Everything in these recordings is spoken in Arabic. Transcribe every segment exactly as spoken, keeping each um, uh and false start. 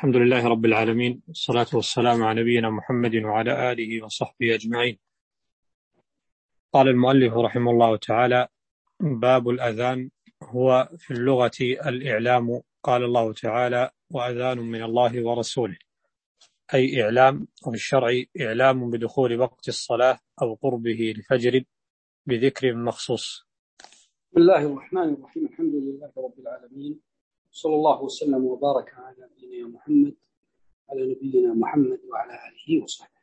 الحمد لله رب العالمين، والصلاة والسلام على نبينا محمد وعلى آله وصحبه أجمعين. قال المؤلف رحمه الله تعالى: باب الأذان. هو في اللغة الإعلام. قال الله تعالى: وأذان من الله ورسوله، أي إعلام، وفي الشرع إعلام بدخول وقت الصلاة أو قربه الفجر بذكر مخصوص. بسم الله الرحمن الرحيم. الحمد لله رب العالمين، صلى الله وسلم وبارك على نبينا محمد على نبينا محمد وعلى آله وصحبه.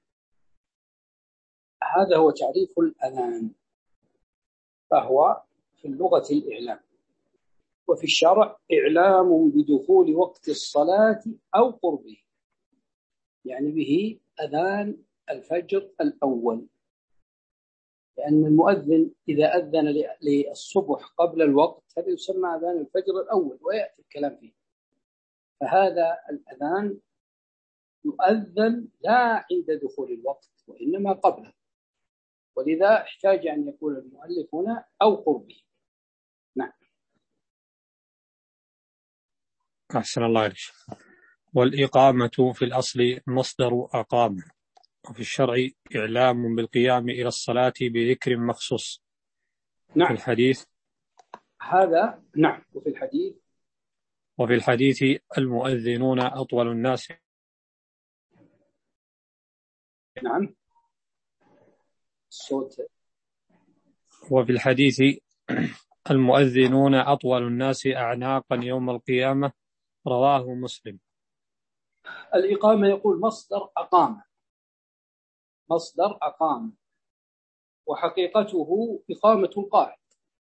هذا هو تعريف الأذان، فهو في اللغة الإعلام، وفي الشرع إعلام بدخول وقت الصلاة أو قربه، يعني به أذان الفجر الأول، لأن المؤذن إذا أذن للصبح قبل الوقت هذا يسمى أذان الفجر الأول، ويأتي الكلام فيه. فهذا الأذان يؤذن لا عند دخول الوقت وإنما قبله، ولذا احتاج أن يقول المؤلف هنا أو قربه. نعم. أحسن الله إليك. والإقامة في الأصل مصدر أقام، وفي الشرع إعلام بالقيام إلى الصلاة بذكر مخصوص. نعم. في الحديث هذا نعم. وفي الحديث وفي الحديث المؤذنون أطول الناس. نعم. الصوت. وفي الحديث المؤذنون أطول الناس أعناقا يوم القيامة، رواه مسلم. الإقامة يقول مصدر أقام، مصدر أقام، وحقيقته إقامة القاعد،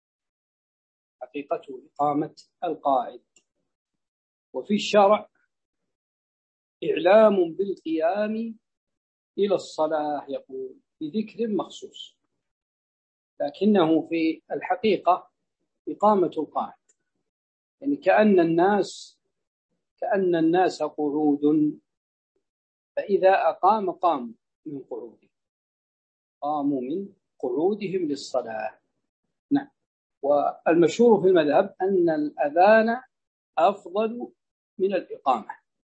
حقيقته إقامة القاعد. وفي الشرع إعلام بالقيام إلى الصلاة يقول بذكر مخصوص، لكنه في الحقيقة إقامة القاعد، يعني كأن الناس كأن الناس قعود، فإذا أقام قاموا من قعودهم، قاموا من قعودهم للصلاة. نعم. والمشهور في المذهب أن الأذان أفضل من الإقامة،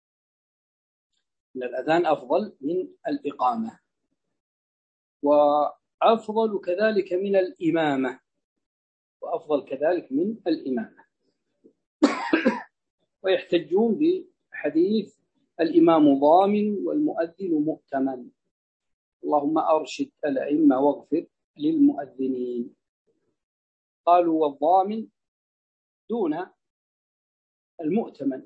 أن الأذان أفضل من الإقامة، وأفضل كذلك من الإمامة، وأفضل كذلك من الإمامة. ويحتجون بحديث الإمام ضامن والمؤذن مؤتمن، اللهم أرشد الأئمة واغفر للمؤذنين. قالوا والضامن دون المؤتمن،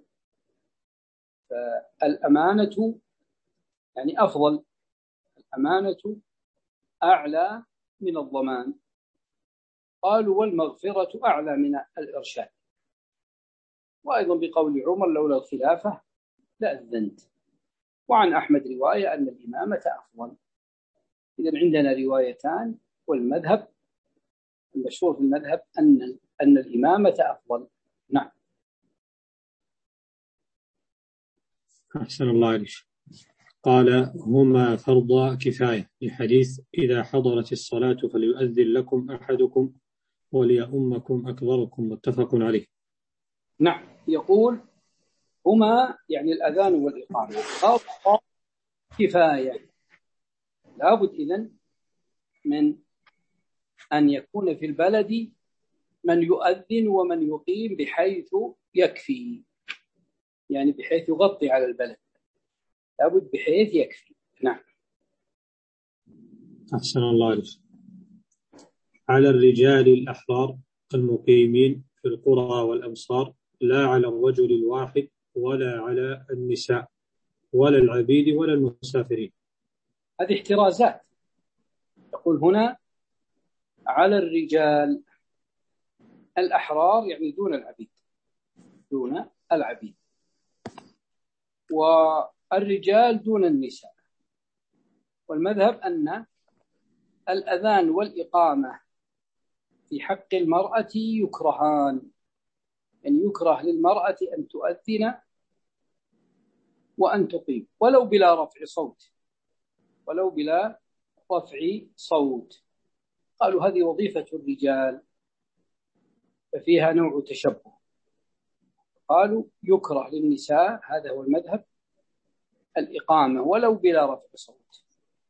فالأمانة يعني أفضل، الأمانة أعلى من الضمان. قالوا والمغفرة أعلى من الإرشاد. وأيضا بقول عمر لولا الخلافة لأذنت. وعن أحمد رواية أن الإمامة أفضل. إذن عندنا روايتان، والمذهب المشهور في المذهب أن أن الإمامة أفضل. نعم. أحسن الله إليك. قال: هما فرض كفاية، لحديث إذا حضرت الصلاة فليؤذن لكم أحدكم وليؤمكم أكبركم، متفق عليه. نعم. يقول هما يعني الأذان والإقامة فرض كفاية، لابد إذن من أن يكون في البلد من يؤذن ومن يقيم بحيث يكفي، يعني بحيث يغطي على البلد، لابد بحيث يكفي. نعم. أحسن الله إليك. على الرجال الأحرار المقيمين في القرى والأمصار، لا على الرجل الواحد ولا على النساء ولا العبيد ولا المسافرين. هذه احترازات. يقول هنا على الرجال الأحرار، يعني دون العبيد، دون العبيد، والرجال دون النساء. والمذهب أن الأذان والإقامة في حق المرأة يكرهان، يعني يكره للمرأة أن تؤذن وأن تقيم ولو بلا رفع صوت، ولو بلا رفع صوت. قالوا هذه وظيفة الرجال ففيها نوع تشبه. قالوا يكره للنساء، هذا هو المذهب، الإقامة ولو بلا رفع صوت،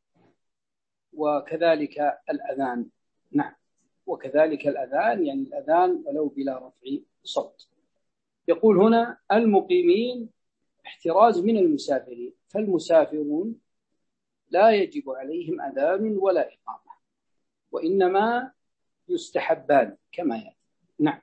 وكذلك الأذان. نعم، وكذلك الأذان، يعني الأذان ولو بلا رفع صوت. يقول هنا المقيمين احتراز من المسافرين، فالمسافرون لا يجب عليهم أذان ولا إقامة، وإنما يستحبان كما يأتي. نعم.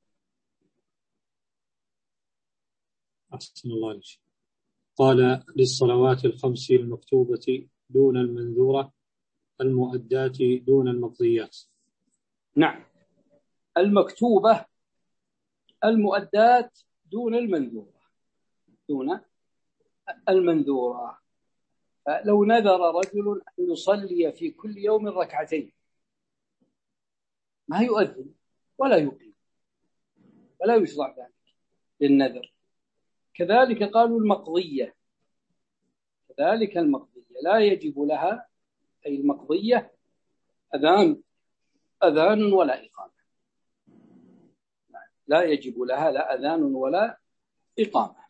أحسن الله عليك. قال للصلوات الخمس المكتوبة دون المنذورة، المؤدات دون المقضيات. نعم، المكتوبة المؤدات دون المنذورة، دون المنذورة. فلو نذر رجل أن يصلي في كل يوم ركعتين ما يؤذن ولا يقيم ولا يشرع ذلك للنذر. كذلك قالوا المقضية، كذلك المقضية لا يجب لها، أي المقضية، أذان أذان ولا إقامة، لا يجب لها لا أذان ولا إقامة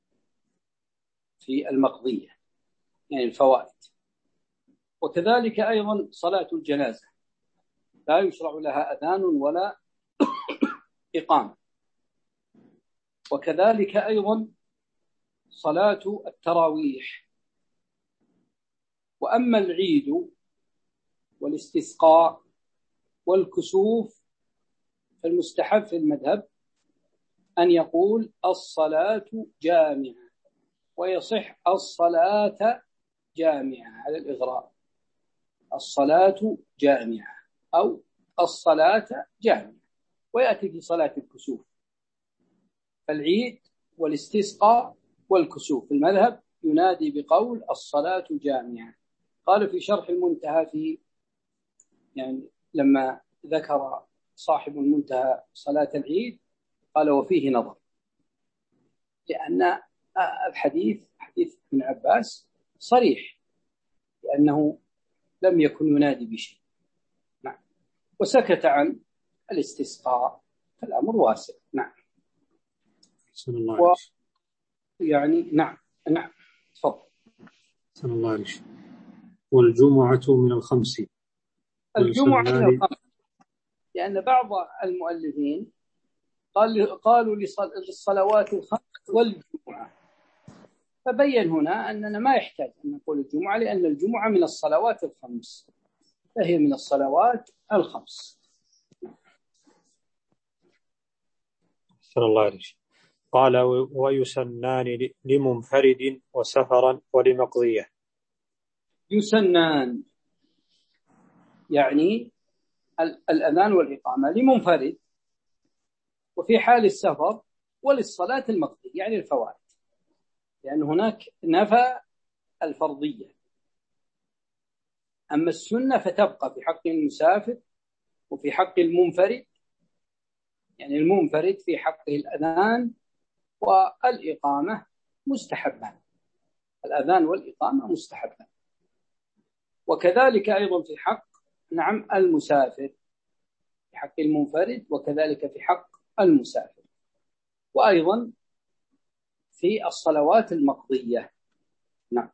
في المقضية، يعني الفوائد. وكذلك أيضا صلاة الجنازة لا يشرع لها أذان ولا إقامة. وكذلك أيضا صلاة التراويح. وأما العيد والاستسقاء والكسوف فالمستحب في المذهب أن يقول الصلاة جامعة، ويصح الصلاة جامعة على الإغراء، الصلاة جامعة أو الصلاة جامعة. ويأتي في صلاة الكسوف. فالعيد والاستسقاء والكسوف في المذهب ينادي بقول الصلاة جامعة. قال في شرح المنتهى، في يعني لما ذكر صاحب المنتهى صلاة العيد قال وفيه نظر، لأن الحديث حديث ابن عباس صريح لأنه لم يكن ينادي بشيء. نعم. وسكت عن الاستسقاء، فالأمر واسع. نعم. صلى الله عليه وسلم. يعني نعم نعم تفضل. صلى الله عليه وسلم. والجمعة من الخمس. الجمعة من الخمس، لأن بعض المؤلفين قال قالوا للصلوات الخمس والجمعة، فبين هنا أننا ما يحتاج أن نقول الجمعة، لأن الجمعة من الصلوات الخمس، فهي من الصلوات الخمس. صلى الله عليه وسلم. قال ويسنان لمنفرد وسفرا ولمقضية. يسنان يعني الأذان والإقامة لمنفرد وفي حال السفر وللصلاة المقضية يعني الفوائد، لأن هناك نفى الفرضية. أما السنة فتبقى في حق المسافر وفي حق المنفرد، يعني المنفرد في حقه الأذان والإقامة مستحبان، الأذان والإقامة مستحبان. وكذلك أيضا في حق نعم المسافر، في حق المنفرد وكذلك في حق المسافر، وأيضا في الصلوات المقضية. نعم.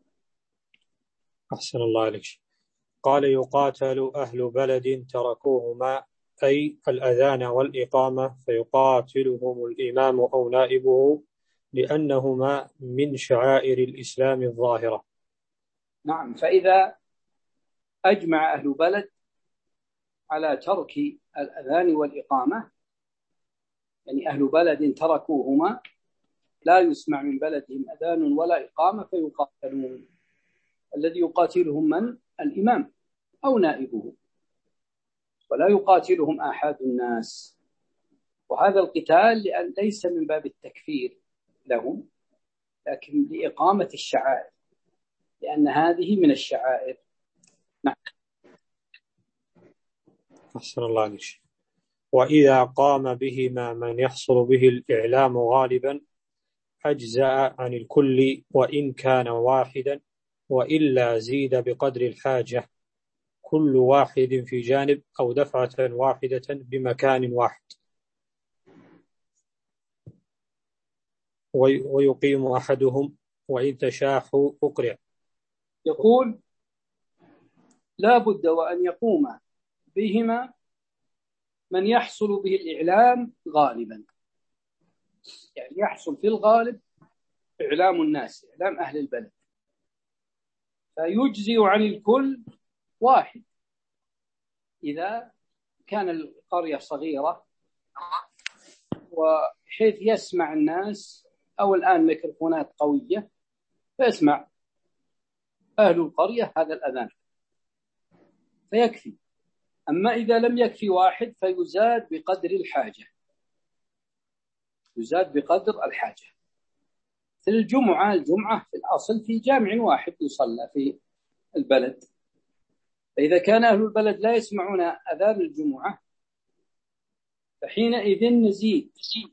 أحسن الله عليك. قال يقاتل أهل بلد تركوهما، أي الأذان والإقامة، فيقاتلهم الإمام أو نائبه لأنهما من شعائر الإسلام الظاهرة. نعم، فإذا أجمع أهل بلد على ترك الأذان والإقامة، يعني أهل بلد تركوهما لا يسمع من بلدهم أذان ولا إقامة فيقاتلون. الذي يقاتلهم من؟ الإمام أو نائبه، ولا يقاتلهم أحد الناس. وهذا القتال لأن ليس من باب التكفير لهم، لكن لإقامة الشعائر، لأن هذه من الشعائر. نعم. أحسن الله عليك. وإذا قام بهما من يحصل به الإعلام غالبا أجزأ عن الكل وإن كان واحدا، وإلا زيد بقدر الحاجة، كل واحد في جانب أو دفعة واحدة بمكان واحد. ويقيم أحدهم وإن تشاحوا أقرع. يقول لا بد وأن يقوم بهما من يحصل به الإعلام غالبا، يعني يحصل في الغالب إعلام الناس، إعلام أهل البلد، فيجزي عن الكل واحد. إذا كان القرية صغيرة وحيث يسمع الناس، أو الآن ميكروفونات قوية فيسمع أهل القرية هذا الأذان فيكفي. أما إذا لم يكفي واحد فيزاد بقدر الحاجة، يزاد بقدر الحاجة. في الجمعة الجمعة في الأصل في جامع واحد يصلى في البلد، فإذا كان أهل البلد لا يسمعون أذان الجمعة فحينئذ نزيد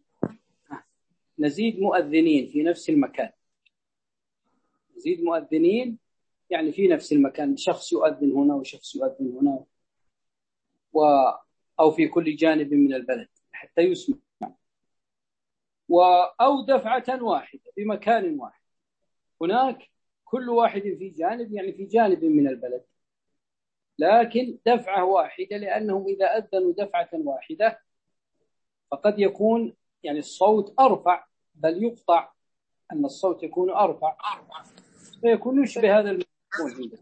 نزيد مؤذنين في نفس المكان، نزيد مؤذنين يعني في نفس المكان، شخص يؤذن هنا وشخص يؤذن هنا، و أو في كل جانب من البلد حتى يسمع، و أو دفعة واحدة في مكان واحد، هناك كل واحد في جانب يعني في جانب من البلد، لكن دفعة واحدة، لأنهم إذا أذنوا دفعة واحدة فقد يكون يعني الصوت أرفع، بل يقطع أن الصوت يكون أرفع فيكون يشبه هذا الموجود.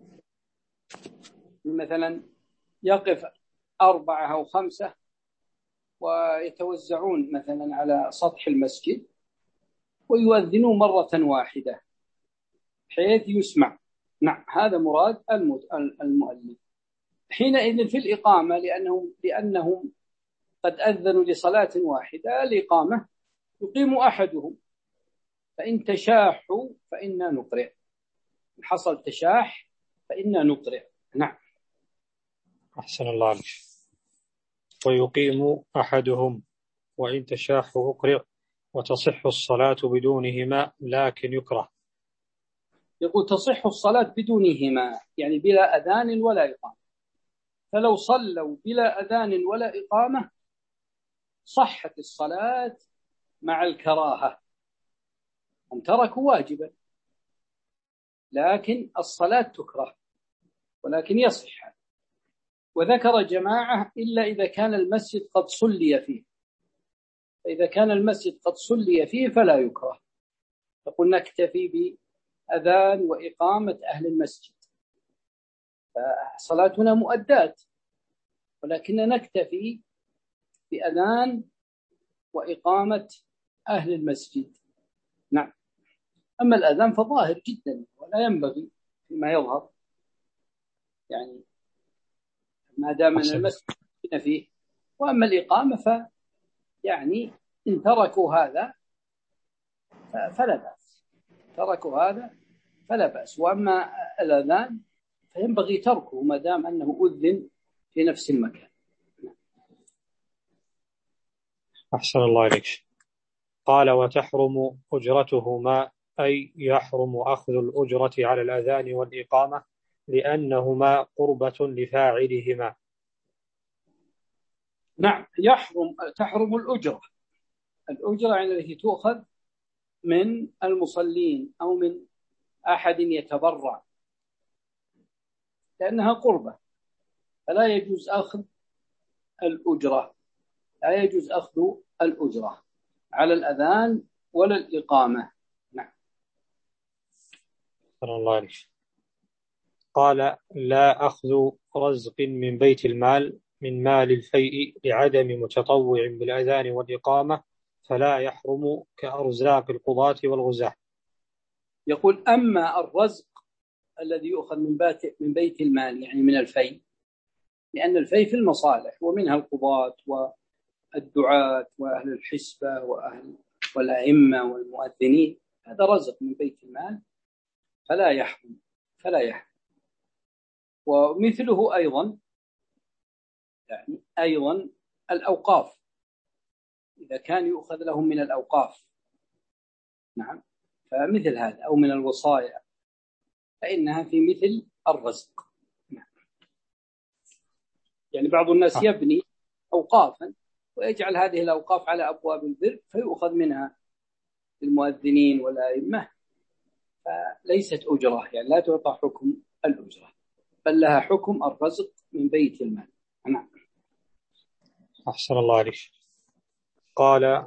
مثلا يقف أربعة أو خمسة ويتوزعون مثلا على سطح المسجد ويؤذنوا مرة واحدة حيث يسمع. نعم، هذا مراد المؤلف. حينئذ في الإقامة لأنهم, لأنهم قد أذنوا لصلاة واحدة، الإقامة يقيم أحدهم، فإن تشاحوا فإنا نقرع، إن حصل تشاح فإنا نقرع. نعم. أحسن الله عليك. ويقيم أحدهم وإن تشاحوا أقرع وتصح الصلاة بدونهما لكن يكره. يقول تصح الصلاة بدونهما يعني بلا أذان ولا إقامة، فلو صلوا بلا أذان ولا إقامة صحت الصلاة مع الكراهة، هم تركوا واجبا لكن الصلاة تكره ولكن يصح. وذكر جماعة إلا إذا كان المسجد قد صلي فيه، فإذا كان المسجد قد صلي فيه فلا يكره، فقل نكتفي بأذان وإقامة أهل المسجد، فصلاتنا مؤدات، ولكن نكتفي بأذان وإقامة أهل المسجد. نعم. أما الأذان فظاهر جدا ولا ينبغي فيما يظهر، يعني ما دام أن المسجد فيه. وأما الإقامة ف يعني إن تركوا هذا فلا بأس، تركوا هذا فلا بأس. وأما الأذان فينبغي تركه ما دام أنه أذن في نفس المكان. أحسن الله عليك. قال وتحرم أجرتهما، أي يحرم أخذ الأجرة على الأذان والإقامة لأنهما قربة لفاعلهما. نعم، يحرم تحرم الأجرة، الأجرة يعني التي تؤخذ من المصلين أو من أحد يتبرع، لأنها قربة، فلا يجوز أخذ الأجرة، لا يجوز أخذ الأجرة على الأذان ولا الإقامة. نعم. الله عليك. قال لا أخذ رزق من بيت المال من مال الفيء لعدم متطوع بالأذان والإقامة فلا يحرم كأرزاق القضاة والغزاة. يقول أما الرزق الذي يؤخذ من بيت من بيت المال يعني من الفيء، لأن الفيء في المصالح ومنها القضاة والدعاة وأهل الحسبة وأهل والأئمة والمؤذنين، هذا رزق من بيت المال فلا يحرم فلا يحرم. ومثله أيضا يعني أيضا الأوقاف، إذا كان يؤخذ لهم من الأوقاف، نعم، فمثل هذا أو من الوصايا فإنها في مثل الرزق. نعم. يعني بعض الناس يبني أوقافا ويجعل هذه الأوقاف على أبواب البر فيؤخذ منها المؤذنين والأئمة، ليست أجرة، يعني لا تعطى حكم الأجرة، بل لها حكم الرزق من بيت المال. نعم. أحسن الله عليك. قال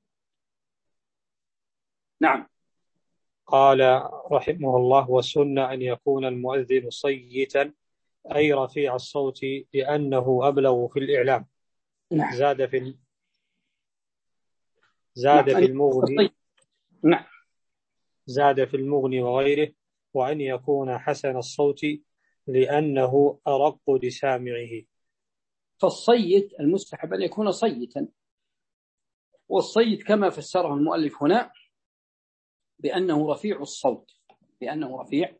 نعم. قال رحمه الله: والسنة أن يكون المؤذن صيتا أي رفيع الصوت لأنه أبلغ في الإعلام. نعم. زاد في زاد نعم. في المغني نعم. زاد في المغني وغيره، وأن يكون حسن الصوت لأنه أرق لسامعه. فالصيت المستحب أن يكون صيتا، والصيت كما فسره المؤلف هنا بأنه رفيع الصوت، بأنه رفيع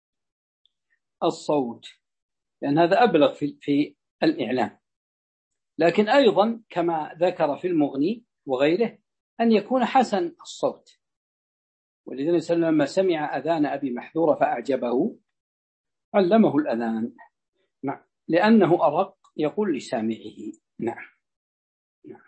الصوت، لأن هذا أبلغ في, في الإعلام. لكن أيضا كما ذكر في المغني وغيره أن يكون حسن الصوت، ولذلك لما سمع أذان أبي محذورة فأعجبه علمه الأذان. نعم. لأنه أرق يقول لسامعه. نعم. نعم.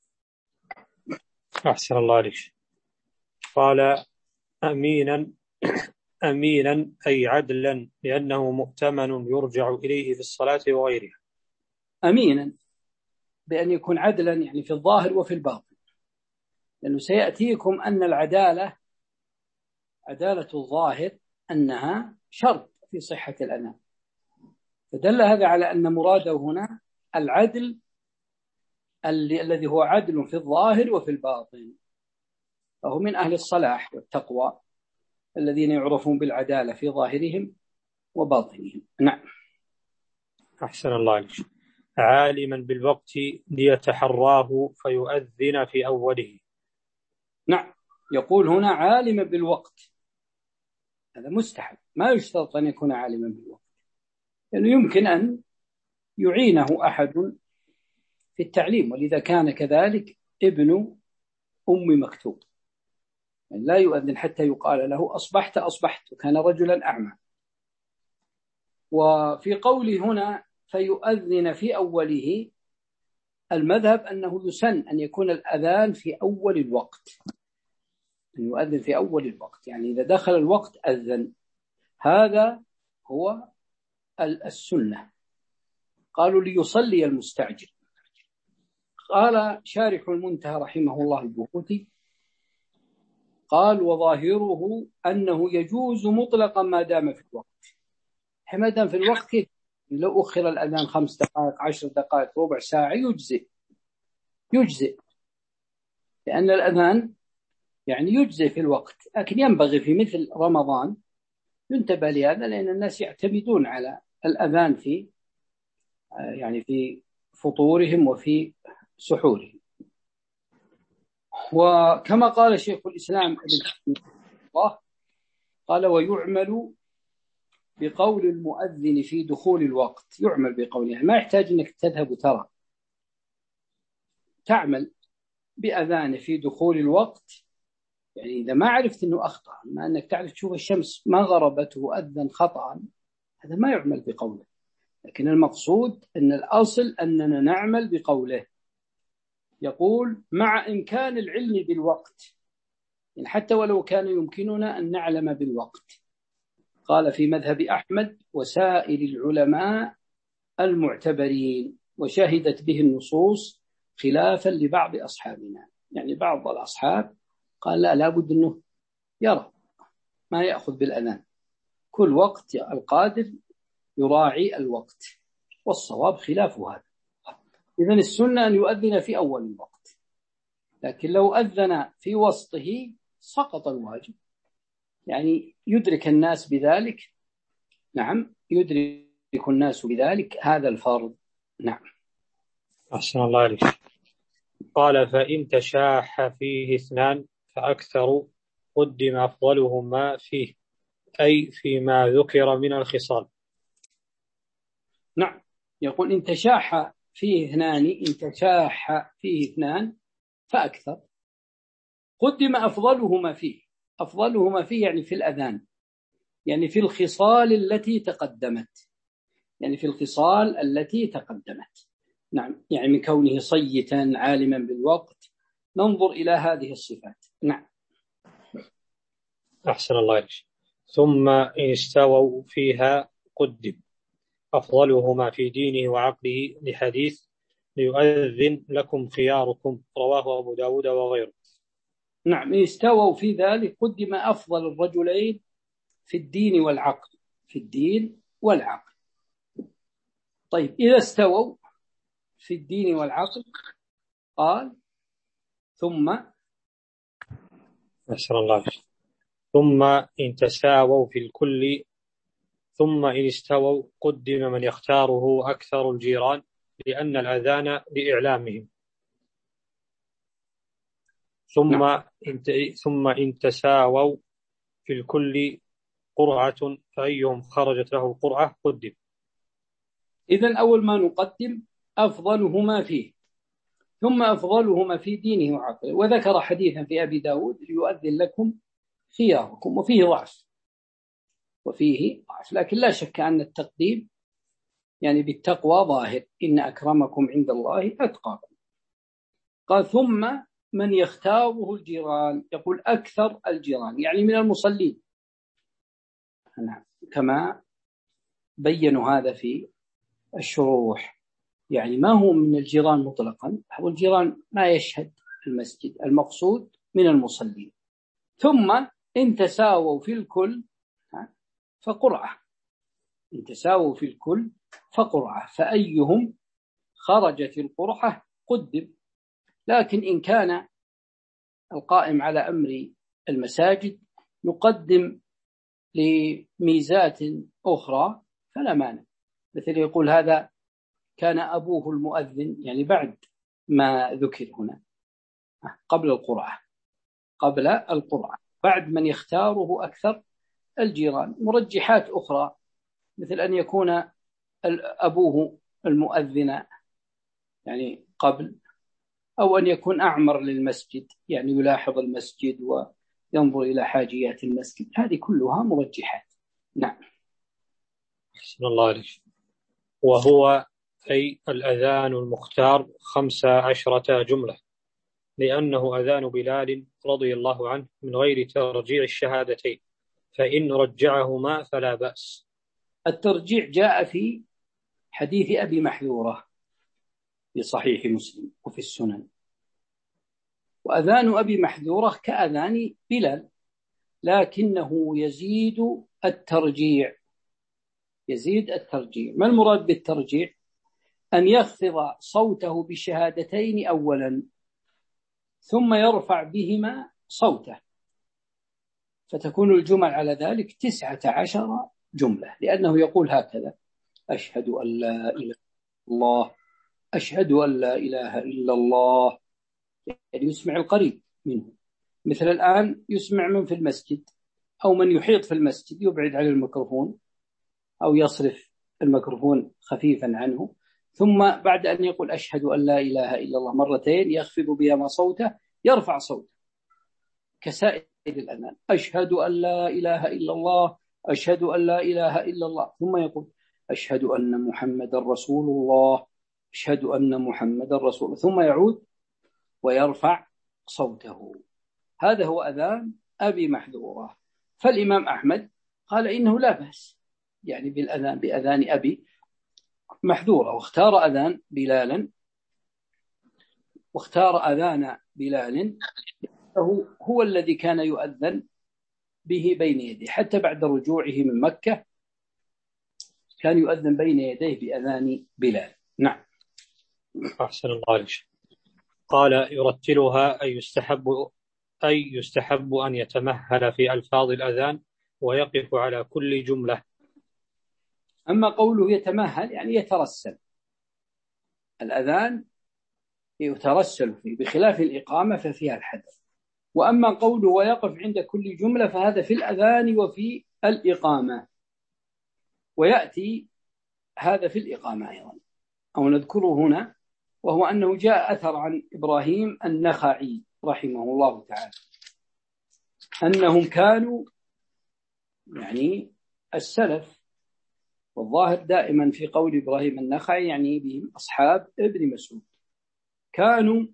أحسن الله عليك. قال: أمينا أمينا أي عدلا لأنه مؤتمن يرجع إليه في الصلاة وغيرها. أمينا بأن يكون عدلا يعني في الظاهر وفي الباطن، لأنه سيأتيكم أن العدالة عدالة الظاهر أنها شرط في صحة الأذان، فدل هذا على أن مراده هنا العدل الذي هو عدل في الظاهر وفي الباطن، فهو من أهل الصلاح والتقوى الذين يعرفون بالعدالة في ظاهرهم وباطنهم. نعم. أحسن الله عليك. عالما بالوقت ليتحراه فيؤذن في أوله. نعم. يقول هنا عالما بالوقت، هذا مستحب، ما يشترط أن يكون عالما بالوقت، لأنه يمكن أن يعينه أحد في التعليم، ولذا كان كذلك ابن أم مكتوم، يعني لا يؤذن حتى يقال له أصبحت أصبحت، وكان رجلا أعمى. وفي قوله هنا فيؤذن في أوله، المذهب أنه يسن أن يكون الأذان في أول الوقت، أن يؤذن في أول الوقت، يعني إذا دخل الوقت أذن، هذا هو السنة. قالوا ليصلي المستعجل. قال شارح المنتهى رحمه الله البخوتي قال: وظاهره أنه يجوز مطلقا ما دام في الوقت. ما دام في الوقت كيف؟ لو أخر الأذان خمس دقائق عشر دقائق ربع ساعة يجزئ يجزئ لأن الأذان يعني يجزئ في الوقت. لكن ينبغي في مثل رمضان ينتبه لهذا، لأن الناس يعتمدون على الأذان في يعني في فطورهم وفي سحورهم. وكما قال شيخ الإسلام ابن الله قال: ويعمل بقول المؤذن في دخول الوقت. يعمل بقوله، ما يحتاج أنك تذهب وترى، تعمل بأذانه في دخول الوقت. يعني إذا ما عرفت أنه أخطأ، ما أنك تعرف تشوف الشمس ما غربت وأذن خطأ، هذا ما يعمل بقوله. لكن المقصود أن الأصل أننا نعمل بقوله. يقول: مع إمكان العلم بالوقت، يعني حتى ولو كان يمكننا أن نعلم بالوقت. قال: في مذهب أحمد وسائر العلماء المعتبرين، وشهدت به النصوص خلافا لبعض أصحابنا. يعني بعض الأصحاب قال لا لابد أنه يرى، ما يأخذ بالأذان، كل وقت القادر يراعي الوقت، والصواب خلاف هذا. إذن السنة أن يؤذن في أول الوقت، لكن لو أذن في وسطه سقط الواجب، يعني يدرك الناس بذلك. نعم، يدرك الناس بذلك هذا الفرض. نعم. أحسن الله عليك. قال: فإن تشاح فيه اثنان فأكثر قدم أفضلهما فيه، أي فيما ذكر من الخصال. نعم. يقول: إن تشاح فيه اثنان، إن تشاح فيه اثنان فأكثر قدم أفضلهما فيه. أفضلهما فيه يعني في الأذان، يعني في الخصال التي تقدمت، يعني في الخصال التي تقدمت. نعم، يعني من كونه صيتا عالما بالوقت، ننظر إلى هذه الصفات. نعم. أحسن الله عليك. ثم إن استووا فيها قدم أفضلهما في دينه وعقله لحديث ليؤذن لكم خياركم رواه أبو داود وغيره. نعم، إن استووا في ذلك قدم أفضل الرجلين في الدين والعقل، في الدين والعقل. طيب، إذا استووا في الدين والعقل قال ثم أحسن الله ثم إن تساووا في الكل ثم إن استووا قدم من يختاره أكثر الجيران لأن الأذان لإعلامهم. ثم نعم. إن ثم إن تساووا في الكل قرعة فأيهم خرجت له القرعة قدم. إذن أول ما نقدم أفضلهما فيه، ثم أفضلهما في دينه وعقله. وذكر حديثا في أبي داود ليؤذن لكم خياركم، وفيه ضعف وفيه ضعف لكن لا شك أن التقديم يعني بالتقوى ظاهر، إن أكرمكم عند الله أتقاكم. قال ثم من يختاره الجيران، يقول أكثر الجيران يعني من المصلين، كما بينوا هذا في الشروح. يعني ما هو من الجيران مطلقا، هو الجيران ما يشهد المسجد، المقصود من المصلين. ثم إن تساووا في الكل فقرعة، إن تساووا في الكل فقرعة فأيهم خرجت القرعة قدم. لكن إن كان القائم على أمر المساجد يقدم لميزات أخرى فلا مانع، مثل يقول هذا كان أبوه المؤذن، يعني بعد ما ذكر هنا قبل القرعة، قبل القرعة بعد من يختاره أكثر الجيران. مرجحات أخرى مثل أن يكون أبوه المؤذن يعني قبل، أو أن يكون أعمر للمسجد يعني يلاحظ المسجد وينظر إلى حاجيات المسجد، هذه كلها مرجحات. نعم. بسم الله عليك. وهو أي الأذان المختار خمس عشرة جملة، لأنه أذان بلال رضي الله عنه من غير ترجيع الشهادتين، فإن رجعهما فلا بأس. الترجيع جاء في حديث أبي محذورة في صحيح مسلم وفي السنن، وأذان أبي محذورة كأذان بلال لكنه يزيد الترجيع، يزيد الترجيع. ما المراد بالترجيع؟ أن يخفض صوته بالشهادتين أولا ثم يرفع بهما صوته، فتكون الجمل على ذلك تسعة عشر جملة، لأنه يقول هكذا: أشهد أن لا إله إلا الله، أشهد أن لا إله إلا الله، يعني يسمع القريب منه. مثل الآن يسمع من في المسجد أو من يحيط في المسجد يبعد عن الميكروفون أو يصرف الميكروفون خفيفا عنه، ثم بعد أن يقول أشهد أن لا إله إلا الله مرتين يخفض بهما صوته يرفع صوته كسائر الأذان: أشهد أن لا إله إلا الله، أشهد أن لا إله إلا الله، ثم يقول أشهد أن محمد رسول الله، أشهد أن محمد رسول الله، ثم يعود ويرفع صوته. هذا هو أذان أبي محذورة. فالإمام أحمد قال إنه لا بأس يعني بالأذان بأذان أبي محذورة، واختار أذان بلالا، واختار أذان بلال هو, هو الذي كان يؤذن به بين يديه حتى بعد رجوعه من مكة، كان يؤذن بين يديه بأذان بلال. نعم. أحسن الله عليك. قال يرتلها أي يستحب أي يستحب أن يتمهل في ألفاظ الأذان ويقف على كل جملة. أما قوله يتمهل يعني يترسل، الأذان يترسل فيه بخلاف الإقامة ففيها الحدث. وأما قوله ويقف عند كل جملة فهذا في الأذان وفي الإقامة، ويأتي هذا في الإقامة أيضا أو نذكره هنا، وهو أنه جاء أثر عن إبراهيم النخعي رحمه الله تعالى أنهم كانوا يعني السلف، والظاهر دائما في قول إبراهيم النخعي يعني بهم أصحاب ابن مسعود، كانوا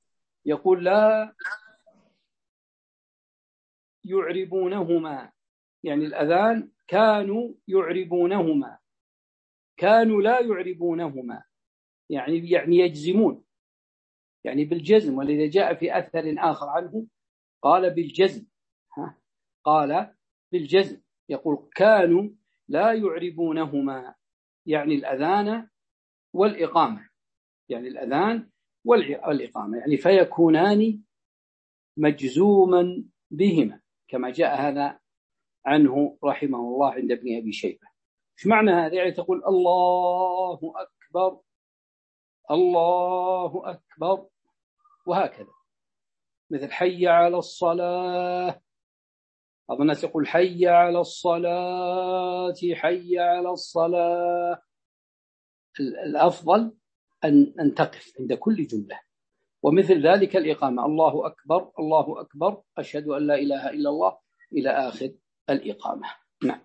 يقول لا يعربونهما يعني الأذان كانوا يعربونهما، كانوا لا يعربونهما، يعني يعني يجزمون، يعني بالجزم. ولذا جاء في أثر آخر عنه قال بالجزم، ها قال بالجزم، يقول كانوا لا يعربونهما، يعني الأذان والإقامة، يعني الأذان والإقامة، يعني فيكونان مجزوما بهما، كما جاء هذا عنه رحمه الله عند ابن أبي شيبة. ايش معنى هذا؟ يعني تقول الله أكبر، الله أكبر، وهكذا، مثل حي على الصلاة، بعض الناس يقول حي على الصلاة، حي على الصلاة. الأفضل أن أن تقف عند كل جملة. ومثل ذلك الإقامة، الله أكبر، الله أكبر، أشهد أن لا إله إلا الله، إلى آخر الإقامة. نعم.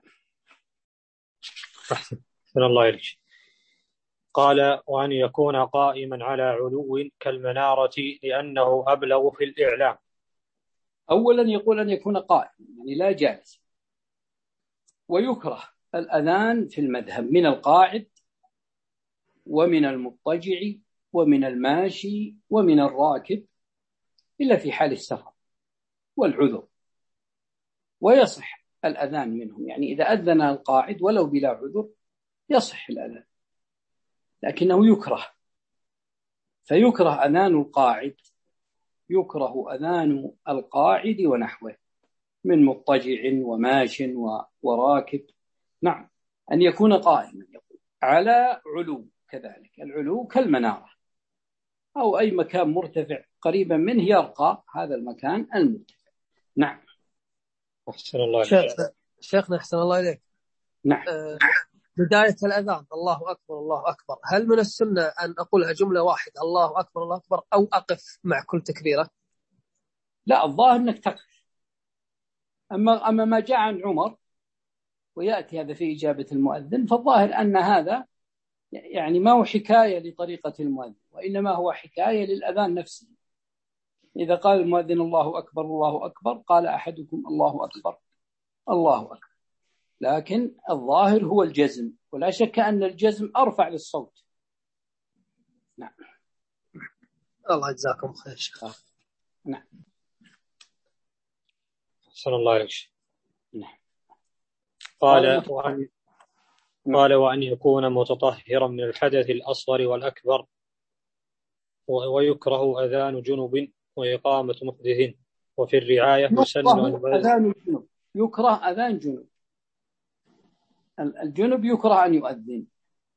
أحسن الله إليك. قال وأن يكون قائما على علو كالمنارة لأنه أبلغ في الإعلام. أولا يقول أن يكون قائما، يعني لا جالس. ويكره الأذان في المذهب من القاعد ومن المضطجع ومن الماشي ومن الراكب، إلا في حال السفر والعذر، ويصح الأذان منهم، يعني إذا أذن القاعد ولو بلا عذر يصح الأذان، لكنه يكره. فيكره أذان القاعد، يكره أذان القاعد ونحوه من مضطجع وماش وراكب. نعم، أن يكون قائما، يقول على علو، كذلك العلو كالمنارة أو أي مكان مرتفع قريبا منه يرقى هذا المكان المرتفع. نعم. أحسن الله إليك. شيخنا أحسن الله إليك. نعم. آه بداية الأذان الله أكبر الله أكبر، هل من السنة أن أقولها جملة واحدة الله أكبر الله أكبر، أو أقف مع كل تكبيرة؟ لا، الظاهر أنك تقف. أما أما ما جاء عن عمر ويأتي هذا في إجابة المؤذن، فالظاهر أن هذا يعني ما هو حكاية لطريقة المؤذن، وإنما هو حكاية للأذان نفسه. إذا قال المؤذن الله أكبر الله أكبر، قال أحدكم الله أكبر الله أكبر، لكن الظاهر هو الجزم، ولا شك أن الجزم أرفع للصوت. نعم. الله يجزاكم خير شيخ. نعم. أحسن الله إليك. نعم. قال وأن قال وأن يكون متطهرا من الحدث الأصغر والأكبر، ويكره أذان جنب وإقامة محدث، وفي الرعاية يسن أذان الجنب، يكره أذان جنب، الجنب يكره أن يؤذن،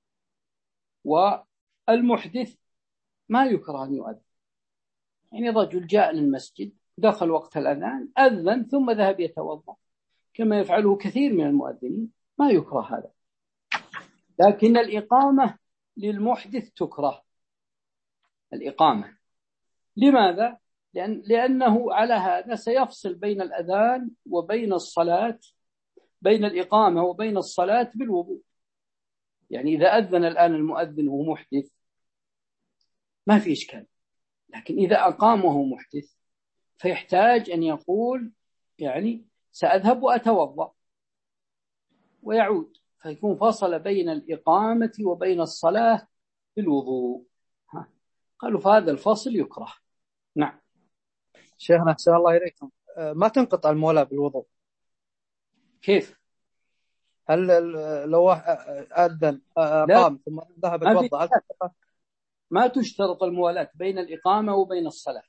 والمحدث ما يكره أن يؤذن. يعني رجل جاء للمسجد دخل وقت الأذان أذن ثم ذهب يتوضأ كما يفعله كثير من المؤذنين، ما يكره هذا. لكن الإقامة للمحدث تكره، الإقامة. لماذا؟ لأن لأنه على هذا سيفصل بين الأذان وبين الصلاة، بين الإقامة وبين الصلاة بالوضوء. يعني إذا أذن الآن المؤذن وهو محدث ما في إشكال، لكن إذا أقام وهو محدث فيحتاج أن يقول يعني سأذهب وأتوضأ ويعود، فيكون فصل بين الإقامة وبين الصلاة بالوضوء. ها. قالوا فهذا الفصل يكره. نعم. شيخنا أحسن الله إليكم، ما تنقطع المولاة بالوضوء كيف؟ هل لو أذن أقام ثم ذهب يتوضأ هل تنقطع؟ ما تشترط الموالاة بين الإقامة وبين الصلاة.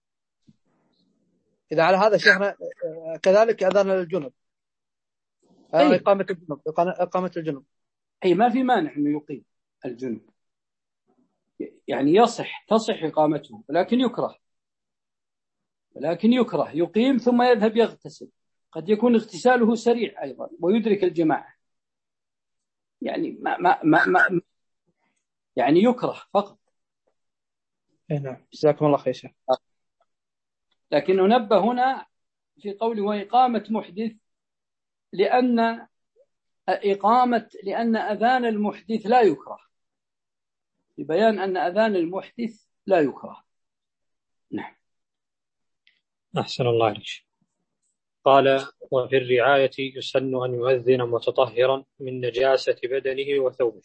إذا على هذا شيخنا كذلك أذان الجنب، أي. إقامة الجنب، إقامة الجنب أي ما في مانع أنه يقيم الجنب، يعني يصح تصح إقامته، ولكن يكره ولكن يكره يقيم ثم يذهب يغتسل، قد يكون اغتساله سريع أيضا ويدرك الجماعة، يعني ما ما ما, ما يعني يكره فقط. نعم. جزاكم الله خير شيخ. لكن ننبه هنا في قوله وإقامة محدث، لأن إقامة لأن أذان المحدث لا يكره، لبيان أن أذان المحدث لا يكره. نعم. أحسن الله عليك. قال: وفي الرعاية يسن أن يؤذن متطهرا من نجاسة بدنه وثوبه.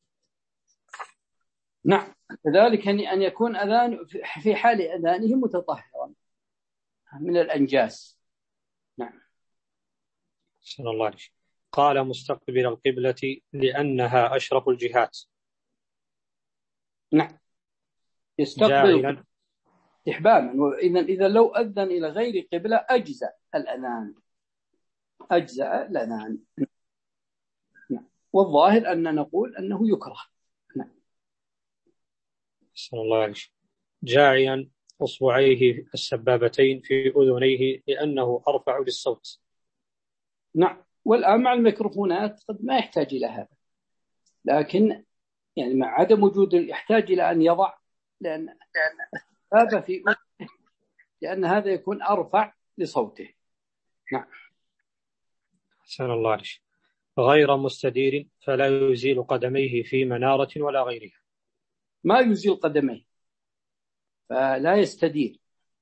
نعم، كذلك أن يكون أذان في حال أذانه متطهرا من الأنجاس. نعم. صلى الله عليه وسلم. قال: مستقبل القبلة لأنها أشرف الجهات. نعم، يستقبل استحبابا، وإذا إذا لو أذن إلى غير قبلة أجزأ الأذان أجزأ الأذان. نعم. والظاهر أن نقول أنه يكره. نعم. صلى الله عليه وسلم. جاعيا أصبعيه السبابتين في أذنيه لأنه أرفع للصوت. نعم. والآن مع الميكروفونات قد ما يحتاج إلى هذا، لكن يعني مع عدم وجود يحتاج إلى أن يضع، لأن هذا في أذنه، لأن هذا يكون أرفع لصوته. نعم. صلى الله عليه وسلم. غير مستدير فلا يزيل قدميه في منارة ولا غيرها. ما يزيل قدميه فلا يستدير،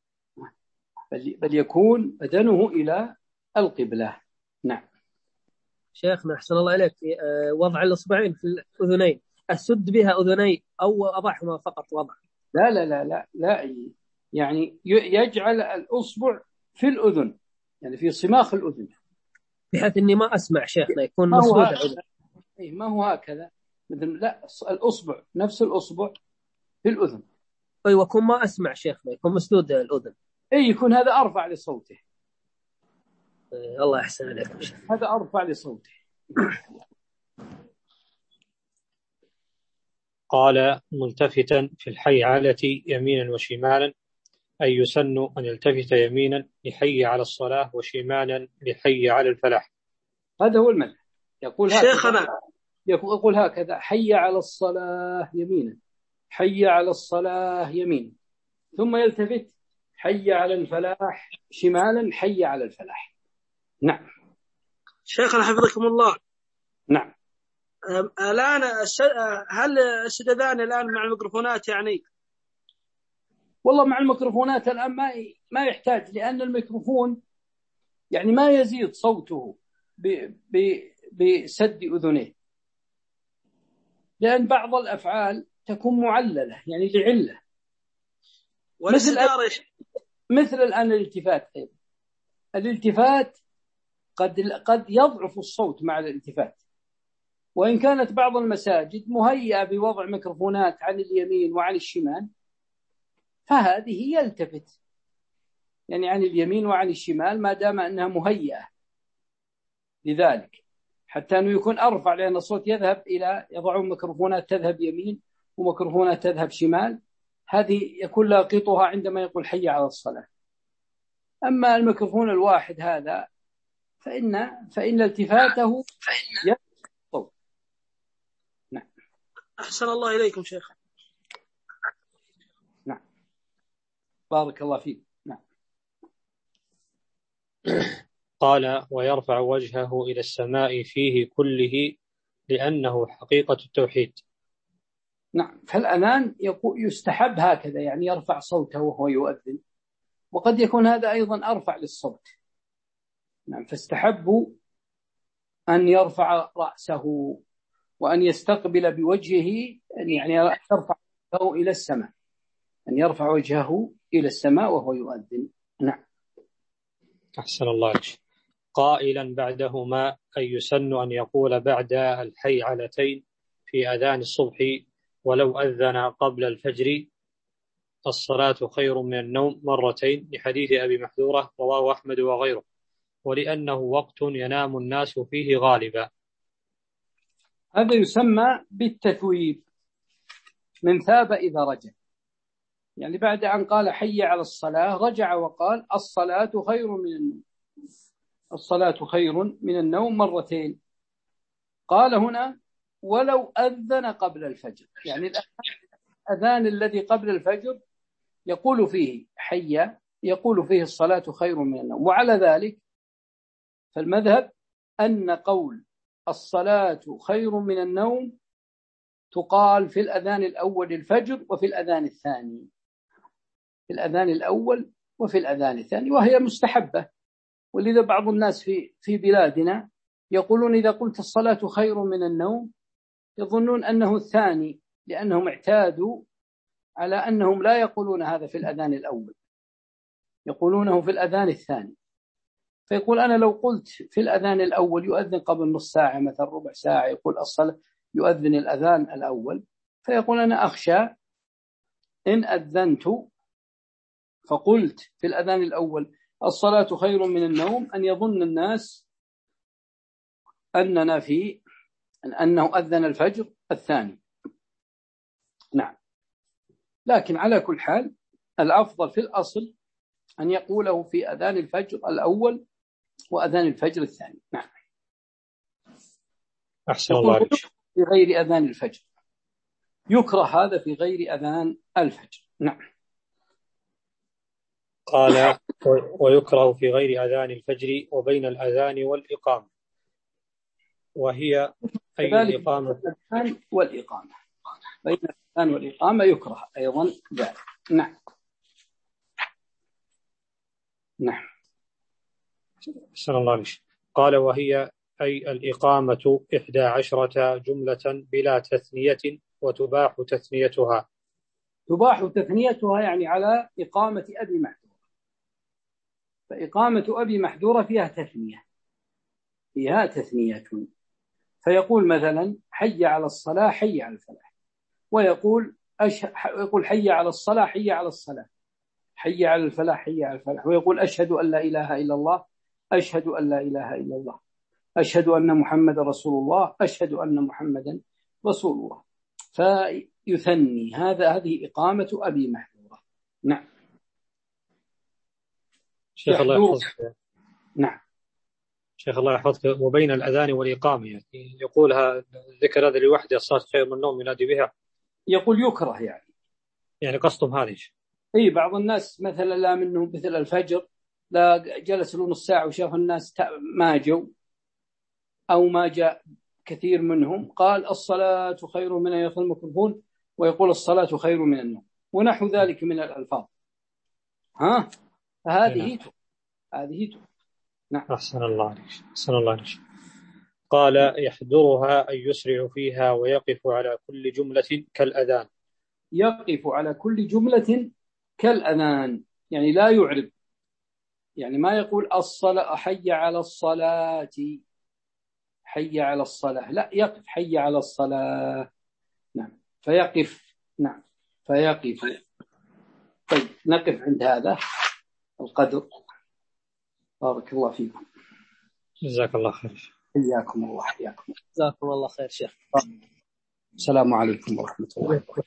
بل يكون بدنه إلى القبلة. نعم. شيخنا أحسن الله إليك، وضع الإصبعين في الأذنين أسد بها أذني أو أضعهما فقط وضع؟ لا لا لا لا لا يعني يجعل الأصبع في الأذن، يعني في صماخ الأذن، بحيث إني ما أسمع شيخنا، يكون مسدود الأذن. ما هو هكذا مثل لا، الأصبع نفس الأصبع في الأذن. أيوة، يكون ما أسمع شيخنا، يكون مسدود الأذن. أي يكون هذا أرفع لصوته. أي الله يحسن عليك، هذا أرفع لصوته. قال: ملتفتا في الحيعلة يمينا وشمالا، أي يسن أن يلتفت يمينا لحي على الصلاة وشمالا لحي على الفلاح. هذا هو المذهب. يقول شيخنا يقول هكذا: حي على الصلاة يمينا، حي على الصلاة يمينا، ثم يلتفت حي على الفلاح شمالا، حي على الفلاح. نعم. شيخنا حفظكم الله. نعم. الآن هل الشددان الآن مع الميكروفونات؟ يعني والله مع الميكروفونات الآن ما ما يحتاج، لأن الميكروفون يعني ما يزيد صوته بسد أذنيه، لأن بعض الأفعال تكون معللة يعني لعلة، مثل مثل الآن الالتفات. أيضا الالتفات قد قد يضعف الصوت مع الالتفات، وإن كانت بعض المساجد مهيئة بوضع ميكروفونات عن اليمين وعن الشمال، فهذه يلتفت يعني عن اليمين وعن الشمال ما دام أنها مهيئة لذلك، حتى أنه يكون أرفع، لأن الصوت يذهب إلى يضعون ميكروفونات تذهب يمين وميكروفونات تذهب شمال، هذه يكون لاقطها عندما يقول حي على الصلاة. أما الميكروفون الواحد هذا فإن فإن التفاته يصوت. نعم. أحسن الله إليكم شيخ. نعم، بارك الله فيك. نعم. قال: ويرفع وجهه إلى السماء فيه كله لأنه حقيقة التوحيد. نعم. فالأذان يستحب هكذا، يعني يرفع صوته وهو يؤذن، وقد يكون هذا أيضا أرفع للصوت. نعم. فاستحبوا أن يرفع رأسه وأن يستقبل بوجهه، يعني يرفع وجهه إلى السماء، أن يرفع وجهه إلى السماء وهو يؤذن. نعم. أحسن الله عليك. قائلا بعدهما: أي يسن أن يقول بعد الحيعلتين في أذان الصبح ولو أذن قبل الفجر: الصلاة خير من النوم مرتين، لحديث أبي محذورة رواه أحمد وغيره، ولأنه وقت ينام الناس فيه غالبا. هذا يسمى بالتثويب، من ثاب إذا رجع، يعني بعد أن قال حي على الصلاة رجع وقال الصلاة خير من النوم، الصلاة خير من النوم مرتين. قال هنا ولو أذن قبل الفجر، يعني الأذان الذي قبل الفجر يقول فيه حي، يقول فيه الصلاة خير من النوم. وعلى ذلك فالمذهب أن قول الصلاة خير من النوم تقال في الأذان الأول الفجر وفي الأذان الثاني، في الأذان الأول وفي الأذان الثاني، وهي مستحبة ولذا بعض الناس في في بلادنا يقولون إذا قلت الصلاة خير من النوم يظنون أنه الثاني، لأنهم اعتادوا على أنهم لا يقولون هذا في الأذان الأول، يقولونه في الأذان الثاني. فيقول أنا لو قلت في الأذان الأول يؤذن قبل نص ساعة مثلا ربع ساعة، يقول الصلاة يؤذن الأذان الأول، فيقول أنا أخشى إن أذنت فقلت في الأذان الأول الصلاة خير من النوم أن يظن الناس أننا في أنه أذن الفجر الثاني. نعم. لكن على كل حال الأفضل في الأصل أن يقوله في أذان الفجر الأول وأذان الفجر الثاني. نعم. أحسن الله عليك. في غير أذان الفجر يكره هذا في غير أذان الفجر. نعم. قال ويكره في غير أذان الفجر وبين الأذان والإقامة، وهي أي الإقامة الأذان والإقامة، بين الأذان والإقامة يكره أيضا ذلك. نعم. نعم. أحسن الله عليك. قال وهي أي الإقامة إحدى عشرة جملة بلا تثنية وتباح تثنيتها. تباح تثنيتها يعني على إقامة أبي محذورة، فإقامة أبي محذورة فيها تثنية، فيها تثنية، فيقول مثلا حي على الصلاة حي على الفلاح، ويقول أش... يقول حي على الصلاة حي على الصلاة، حي على الفلاح حي على الفلاح، ويقول أشهد أن لا إله إلا الله أشهد أن لا إله إلا الله، أشهد أن محمد رسول الله أشهد أن محمدا رسول الله، فيثني. هذا هذه إقامة أبي محذورة. نعم. شيخ الله يحفظك. نعم. شيخ الله يحفظك. وبين الأذان والإقامة يعني يقولها الذكر هذا لوحده الصلاة خير من النوم ينادي بها، يقول يكره يعني يعني قصدهم هذه. اي بعض الناس مثلا لا منهم مثل الفجر لا جلس له نص ساعة وشاف الناس ما جو أو ما جاء كثير منهم، قال الصلاة خير من أن يأخذ الميكروفون ويقول الصلاة خير من النوم ونحو ذلك من الألفاظ. ها هذه هذه نعم. أحسن الله عليك. أحسن الله عليك. قال يحضرها أن يسرع فيها ويقف على كل جملة كالأذان. يقف على كل جملة كالأذان يعني لا يعرب، يعني ما يقول الصلاة حي على الصلاة حي على الصلاة، لا يقف حي على الصلاة. نعم. فيقف. نعم. فيقف. طيب نقف عند هذا القدر. بارك الله فيكم. جزاك الله خير. حياكم الله. حياكم. جزاكم الله خير شيخ. السلام عليكم ورحمة الله.